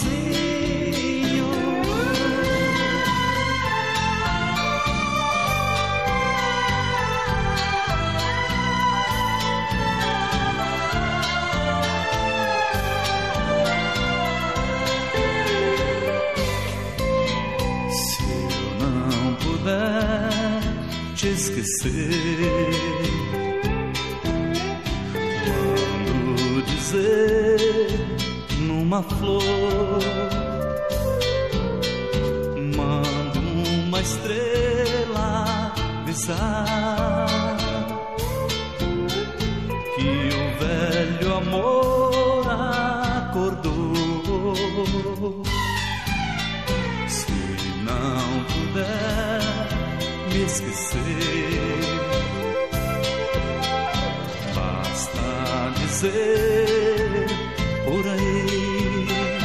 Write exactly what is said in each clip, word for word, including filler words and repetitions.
sozinho. Se eu não puder te esquecer, mando dizer numa flor, mando uma estrela avisar que o velho amor acordou. Se não puder me esquecer, basta dizer por aí,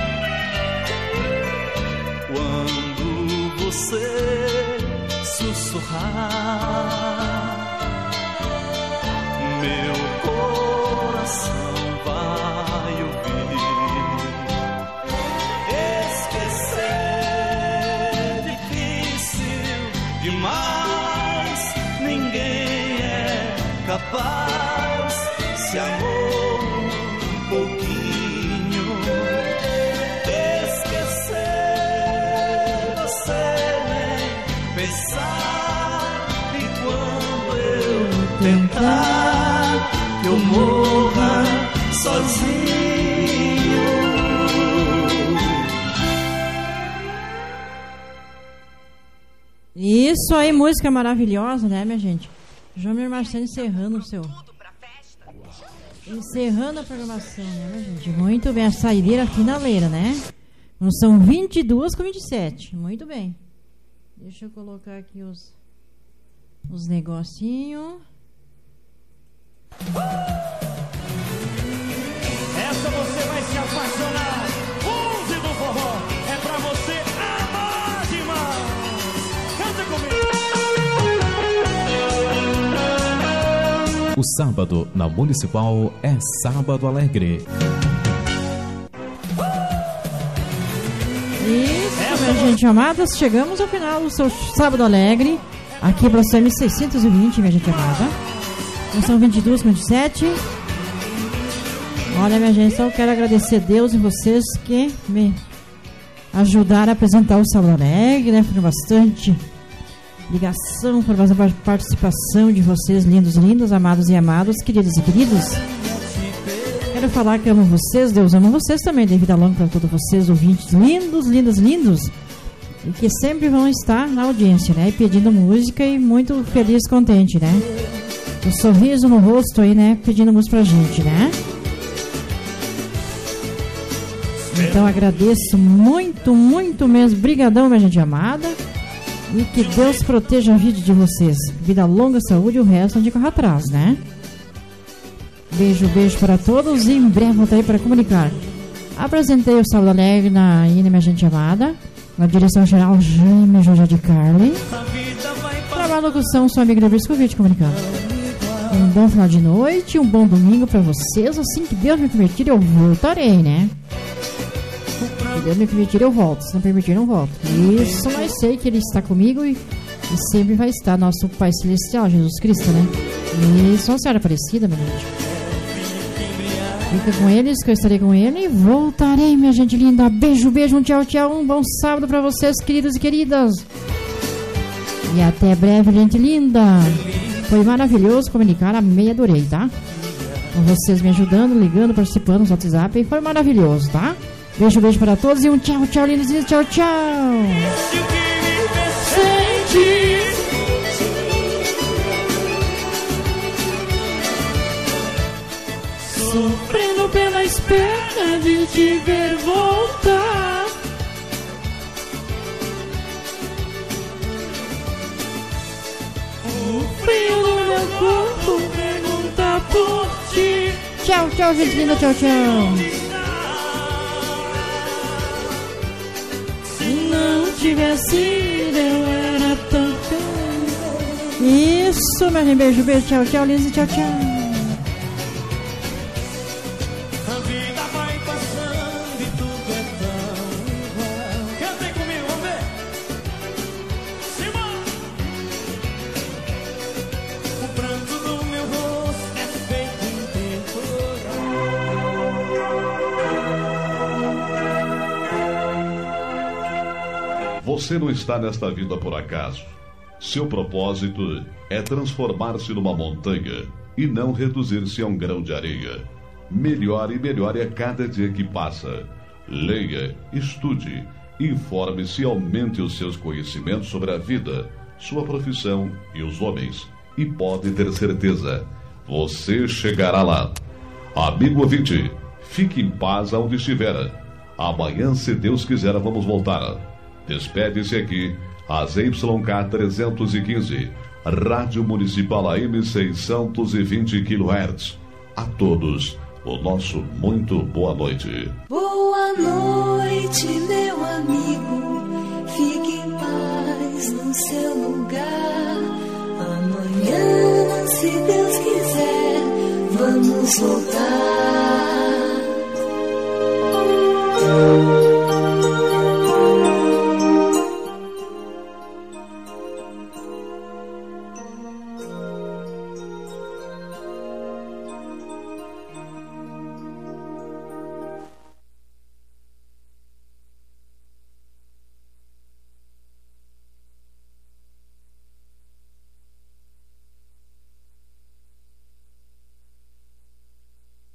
quando você sussurrar, meu coração vai ouvir. Esquecer difícil demais, ninguém é capaz. Se amor um pouquinho, esquecer você nem pensar. E quando eu tentar que eu morra sozinho. Isso aí, música maravilhosa, né, minha gente? João Marcelo encerrando o seu... Encerrando a programação, né, minha gente? Muito bem, a saideira finaleira, né? São vinte e duas com vinte e sete. Muito bem. Deixa eu colocar aqui os... Os negocinhos. Essa você vai se apaixonar. onze do forró é pra você amar demais. Canta comigo. O sábado na Municipal é Sábado Alegre. Isso, minha gente amada, chegamos ao final do seu Sábado Alegre, aqui para o C M seiscentos e vinte, minha gente amada. São vinte e duas com vinte e sete. Olha, minha gente, só quero agradecer a Deus e vocês que me ajudaram a apresentar o Sábado Alegre, né? Foi bastante ligação, por bastante participação de vocês, lindos, lindos, amados e amados, queridos e queridos. Quero falar que amo vocês, Deus ama vocês também, dê vida longa para todos vocês, ouvintes lindos, lindos, lindos, e que sempre vão estar na audiência, né? E pedindo música e muito feliz, contente, né? O sorriso no rosto aí, né? Pedindo música pra gente, né? Então agradeço muito, muito mesmo. Brigadão, minha gente amada. E que Deus proteja a vida de vocês. Vida longa, saúde e o resto onde corre atrás, né? Beijo, beijo para todos. E em breve vou estar aí para comunicar. Apresentei o Sábado Alegre na Ina, minha gente amada. Na direção geral, Jaime Jorge de Carli. Para a locução, sua amiga Briscovite comunicando. Um bom final de noite, um bom domingo para vocês. Assim que Deus me permitir, eu voltarei, né? Se Deus me permitir, eu volto. Se não permitir, eu não volto. Isso, mas sei que Ele está comigo e, e sempre vai estar. Nosso Pai Celestial, Jesus Cristo, né? Isso, uma Senhora Aparecida, minha gente. Fica com eles, que eu estarei com Ele e voltarei, minha gente linda. Beijo, beijo, um tchau, tchau. Um bom sábado para vocês, queridos e queridas. E até breve, gente linda. Foi maravilhoso comunicar, amei, adorei, tá? Com vocês me ajudando, ligando, participando no WhatsApp. E foi maravilhoso, tá? Beijo, beijo para todos e um tchau, tchau, lindos, lindos, tchau, tchau. Sofrendo pela espera de te ver voltar. O frio do meu corpo pergunta por ti. Tchau, tchau, gente linda, tchau, tchau. Tivesse ido, eu era tão feliz. Isso, meu gente, beijo, beijo, tchau, tchau, Lisa, tchau, tchau. A vida vai passando e tudo é tão Você não está nesta vida por acaso. Seu propósito é transformar-se numa montanha e não reduzir-se a um grão de areia. Melhore e melhore a cada dia que passa. Leia, estude, informe-se e aumente os seus conhecimentos sobre a vida, sua profissão e os homens. E pode ter certeza, você chegará lá. Amigo ouvinte, fique em paz aonde estiver. Amanhã, se Deus quiser, vamos voltar. Despede-se aqui a Z Y K trezentos e quinze, Rádio Municipal A M seiscentos e vinte quilohertz. A todos, o nosso muito boa noite. Boa noite, meu amigo. Fique em paz no seu lugar. Amanhã, se Deus quiser, vamos voltar.